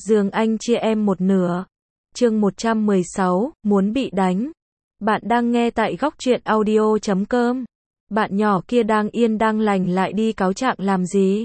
giường anh chia em một nửa. Chương 116, muốn bị đánh. Bạn đang nghe tại góc truyện audio.com. Bạn nhỏ kia đang yên đang lành lại đi cáo trạng làm gì?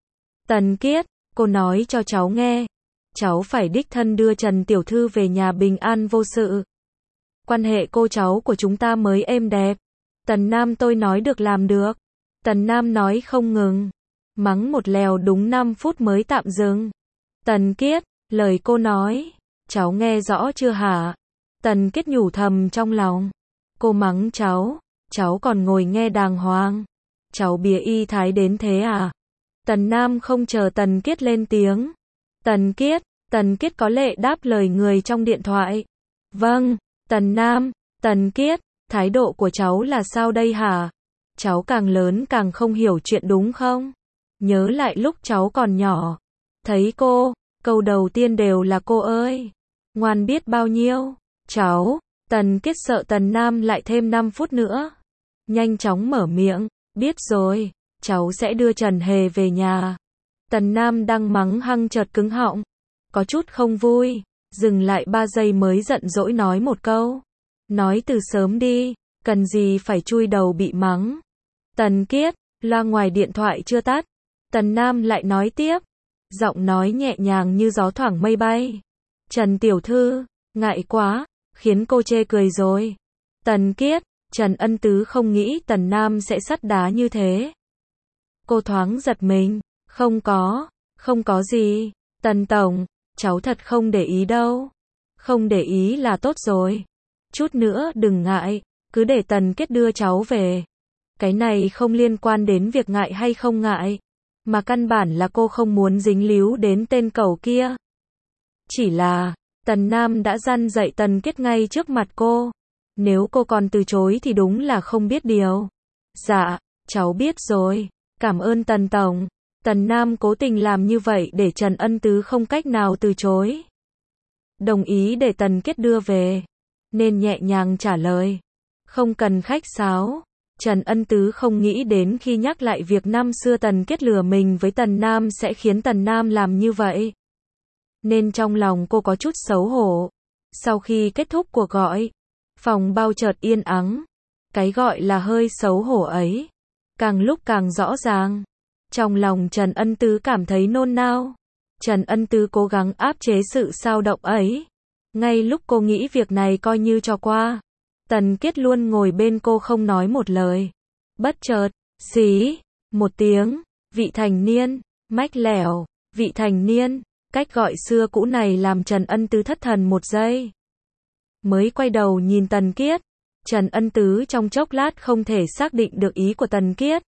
Tần Kiết, cô nói cho cháu nghe. Cháu phải đích thân đưa Trần Tiểu Thư về nhà bình an vô sự. Quan hệ cô cháu của chúng ta mới êm đẹp. Tần Nam tôi nói được làm được. Tần Nam nói không ngừng. Mắng một lèo đúng 5 phút mới tạm dừng. Tần Kiết, lời cô nói, cháu nghe rõ chưa hả? Tần Kiết nhủ thầm trong lòng. Cô mắng cháu còn ngồi nghe đàng hoàng. Cháu bía y thái đến thế à? Tần Nam không chờ Tần Kiết lên tiếng. Tần Kiết có lệ đáp lời người trong điện thoại. Vâng, Tần Nam, Tần Kiết, thái độ của cháu là sao đây hả? Cháu càng lớn càng không hiểu chuyện đúng không? Nhớ lại lúc cháu còn nhỏ. Thấy cô, câu đầu tiên đều là cô ơi. Ngoan biết bao nhiêu. Cháu, Tần Kiết sợ Tần Nam lại thêm 5 phút nữa. Nhanh chóng mở miệng, biết rồi, cháu sẽ đưa Trần Hề về nhà. Tần Nam đang mắng hăng chợt cứng họng. Có chút không vui, dừng lại 3 giây mới giận dỗi nói một câu. Nói từ sớm đi, cần gì phải chui đầu bị mắng. Tần Kiết, loa ngoài điện thoại chưa tắt. Tần Nam lại nói tiếp. Giọng nói nhẹ nhàng như gió thoảng mây bay. Trần Tiểu Thư, ngại quá, khiến cô chê cười rồi. Tần Kiết, Trần Ân Tứ không nghĩ Tần Nam sẽ sắt đá như thế. Cô thoáng giật mình. Không có gì. Tần Tổng, cháu thật không để ý đâu. Không để ý là tốt rồi. Chút nữa đừng ngại, cứ để Tần Kiết đưa cháu về. Cái này không liên quan đến việc ngại hay không ngại, mà căn bản là cô không muốn dính líu đến tên cẩu kia. Chỉ là, Tần Nam đã răn dạy Tần Kiết ngay trước mặt cô. Nếu cô còn từ chối thì đúng là không biết điều. Dạ, cháu biết rồi. Cảm ơn Tần Tổng. Tần Nam cố tình làm như vậy để Trần Ân Tứ không cách nào từ chối. Đồng ý để Tần Kiết đưa về. Nên nhẹ nhàng trả lời. Không cần khách sáo. Trần Ân Tứ không nghĩ đến khi nhắc lại việc năm xưa Tần Kiết lừa mình với Tần Nam sẽ khiến Tần Nam làm như vậy. Nên trong lòng cô có chút xấu hổ. Sau khi kết thúc cuộc gọi, phòng bao chợt yên ắng. Cái gọi là hơi xấu hổ ấy, càng lúc càng rõ ràng. Trong lòng Trần Ân Tứ cảm thấy nôn nao. Trần Ân Tứ cố gắng áp chế sự xao động ấy. Ngay lúc cô nghĩ việc này coi như cho qua, Tần Kiết luôn ngồi bên cô không nói một lời. Bất chợt, xí, một tiếng, vị thành niên, mách lẻo, vị thành niên, cách gọi xưa cũ này làm Trần Ân Tứ thất thần một giây. Mới quay đầu nhìn Tần Kiết, Trần Ân Tứ trong chốc lát không thể xác định được ý của Tần Kiết.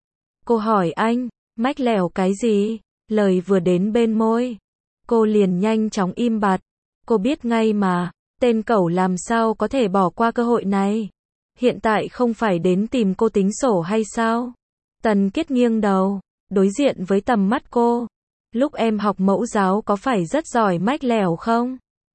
Cô hỏi anh, mách lẻo cái gì? Lời vừa đến bên môi, cô liền nhanh chóng im bặt. Cô biết ngay mà, tên cẩu làm sao có thể bỏ qua cơ hội này. Hiện tại không phải đến tìm cô tính sổ hay sao? Tần Kiết nghiêng đầu, đối diện với tầm mắt cô. Lúc em học mẫu giáo có phải rất giỏi mách lẻo không?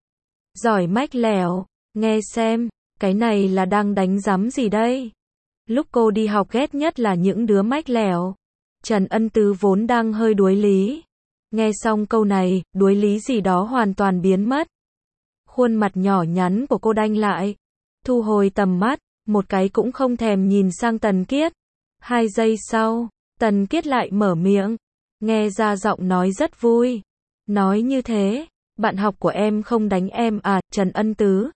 Giỏi mách lẻo, nghe xem, cái này là đang đánh giám gì đây? Lúc cô đi học ghét nhất là những đứa mách lẻo. Trần Ân Tứ vốn đang hơi đuối lý. Nghe xong câu này, đuối lý gì đó hoàn toàn biến mất. Khuôn mặt nhỏ nhắn của cô đanh lại. Thu hồi tầm mắt, một cái cũng không thèm nhìn sang Tần Kiết. 2 giây sau, Tần Kiết lại mở miệng. Nghe ra giọng nói rất vui. Nói như thế, bạn học của em không đánh em à, Trần Ân Tứ?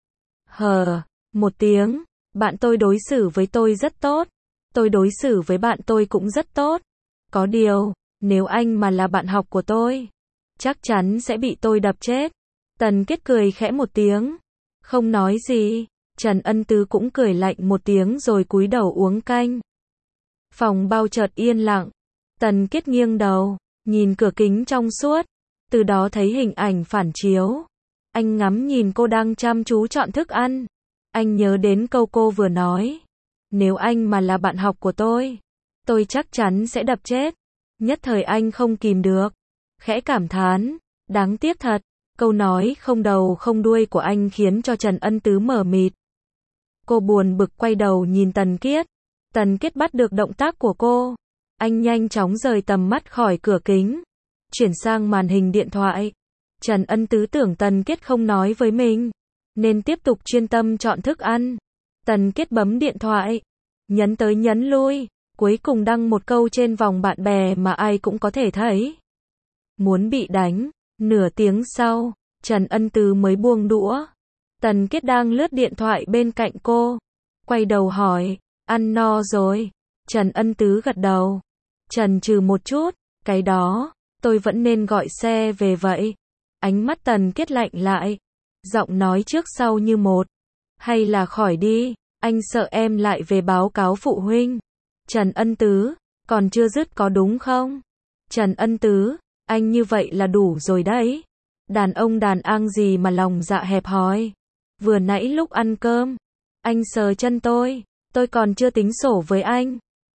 Một tiếng, bạn tôi đối xử với tôi rất tốt. Tôi đối xử với bạn tôi cũng rất tốt. Có điều, nếu anh mà là bạn học của tôi, chắc chắn sẽ bị tôi đập chết. Tần Kiết cười khẽ một tiếng. Không nói gì. Trần Ân Tứ cũng cười lạnh một tiếng rồi cúi đầu uống canh. Phòng bao chợt yên lặng. Tần Kiết nghiêng đầu, nhìn cửa kính trong suốt. Từ đó thấy hình ảnh phản chiếu. Anh ngắm nhìn cô đang chăm chú chọn thức ăn. Anh nhớ đến câu cô vừa nói. Nếu anh mà là bạn học của tôi chắc chắn sẽ đập chết. Nhất thời anh không kìm được. Khẽ cảm thán. Đáng tiếc thật. Câu nói không đầu không đuôi của anh khiến cho Trần Ân Tứ mờ mịt. Cô buồn bực quay đầu nhìn Tần Kiết. Tần Kiết bắt được động tác của cô. Anh nhanh chóng rời tầm mắt khỏi cửa kính. Chuyển sang màn hình điện thoại. Trần Ân Tứ tưởng Tần Kiết không nói với mình, nên tiếp tục chuyên tâm chọn thức ăn. Tần Kiết bấm điện thoại, nhấn tới nhấn lui, cuối cùng đăng một câu trên vòng bạn bè mà ai cũng có thể thấy. Muốn bị đánh. Nửa tiếng sau, Trần Ân Tứ mới buông đũa. Tần Kiết đang lướt điện thoại bên cạnh cô, quay đầu hỏi, ăn no rồi? Trần Ân Tứ gật đầu, chần chừ một chút, cái đó, tôi vẫn nên gọi xe về vậy. Ánh mắt Tần Kiết lạnh lại, giọng nói trước sau như một, hay là khỏi đi, anh sợ em lại về báo cáo phụ huynh. Trần Ân Tứ, còn chưa dứt có đúng không? Trần Ân Tứ, anh như vậy là đủ rồi đấy. Đàn ông đàn ang gì mà lòng dạ hẹp hòi. Vừa nãy lúc ăn cơm, anh sờ chân tôi còn chưa tính sổ với anh.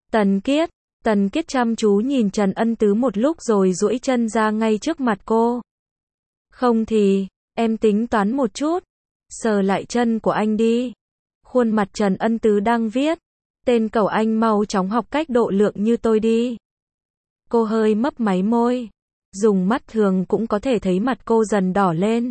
Tần Kiết chăm chú nhìn Trần Ân Tứ một lúc rồi duỗi chân ra ngay trước mặt cô. Không thì, em tính toán một chút, sờ lại chân của anh đi. Khuôn mặt Trần Ân Tứ đang viết, tên cẩu anh mau chóng học cách độ lượng như tôi đi. Cô hơi mấp máy môi, dùng mắt thường cũng có thể thấy mặt cô dần đỏ lên.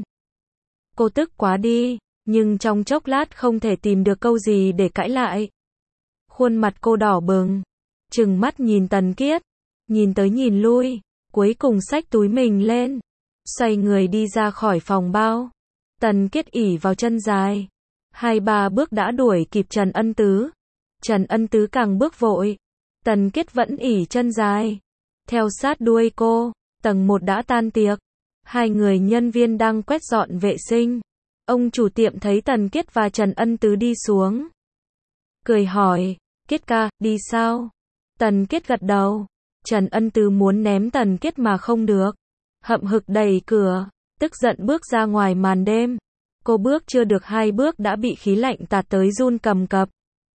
Cô tức quá đi, nhưng trong chốc lát không thể tìm được câu gì để cãi lại. Khuôn mặt cô đỏ bừng, trừng mắt nhìn Tần Kiết, nhìn tới nhìn lui, cuối cùng xách túi mình lên, xoay người đi ra khỏi phòng bao. Tần Kiết ỉ vào chân dài, 2-3 bước đã đuổi kịp Trần Ân Tứ. Trần Ân Tứ càng bước vội, Tần Kiết vẫn ỉ chân dài, theo sát đuôi cô. Tầng 1 đã tan tiệc, 2 người nhân viên đang quét dọn vệ sinh. Ông chủ tiệm thấy Tần Kiết và Trần Ân Tứ đi xuống, cười hỏi, Kiết ca, đi sao? Tần Kiết gật đầu. Trần Ân Tứ muốn ném Tần Kiết mà không được, hậm hực đẩy cửa, tức giận bước ra ngoài màn đêm. Cô bước chưa được 2 bước đã bị khí lạnh tạt tới run cầm cập.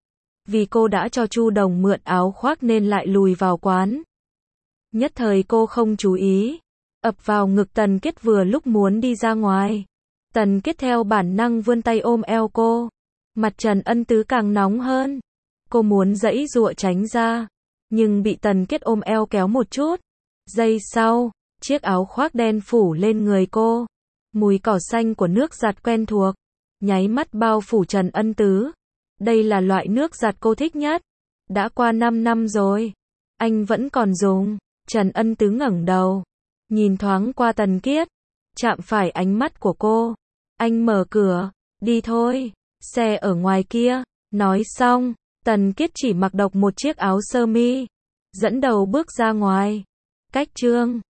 Vì cô đã cho Chu Đồng mượn áo khoác nên lại lùi vào quán. Nhất thời cô không chú ý, ập vào ngực Tần Kiết vừa lúc muốn đi ra ngoài. Tần Kiết theo bản năng vươn tay ôm eo cô. Mặt Trần Ân Tứ càng nóng hơn. Cô muốn giãy giụa tránh ra, nhưng bị Tần Kiết ôm eo kéo một chút. Giây sau, chiếc áo khoác đen phủ lên người cô. Mùi cỏ xanh của nước giặt quen thuộc, nháy mắt bao phủ Trần Ân Tứ. Đây là loại nước giặt cô thích nhất. Đã qua 5 năm rồi, anh vẫn còn dùng. Trần Ân Tứ ngẩng đầu, nhìn thoáng qua Tần Kiết, chạm phải ánh mắt của cô. Anh mở cửa, đi thôi, xe ở ngoài kia. Nói xong, Tần Kiết chỉ mặc độc một chiếc áo sơ mi, dẫn đầu bước ra ngoài. Cách chương